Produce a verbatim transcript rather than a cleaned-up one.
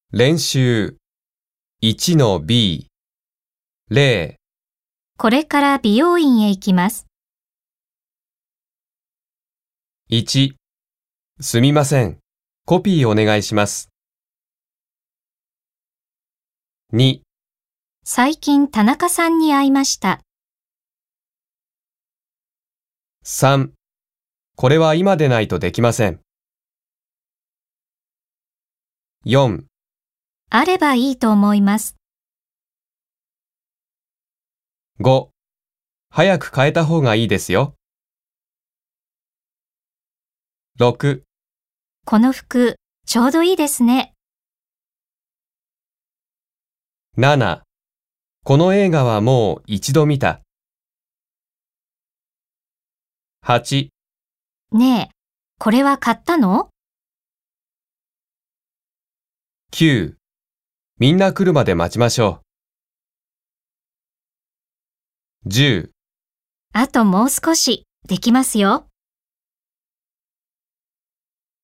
練習 いちのビー ゼロこれから美容院へ行きます。 いちすみません。コピーお願いします。に最近田中さんに会いました。 さんこれは今でないとできません。よんあればいいと思います。 ご早く変えた方がいいですよ。ろくこの服、ちょうどいいですね。 ななこの映画はもう一度見た。はちねえ、これは買ったの？ きゅうみんな来るまで待ちましょう。じゅうあともう少し、できますよ。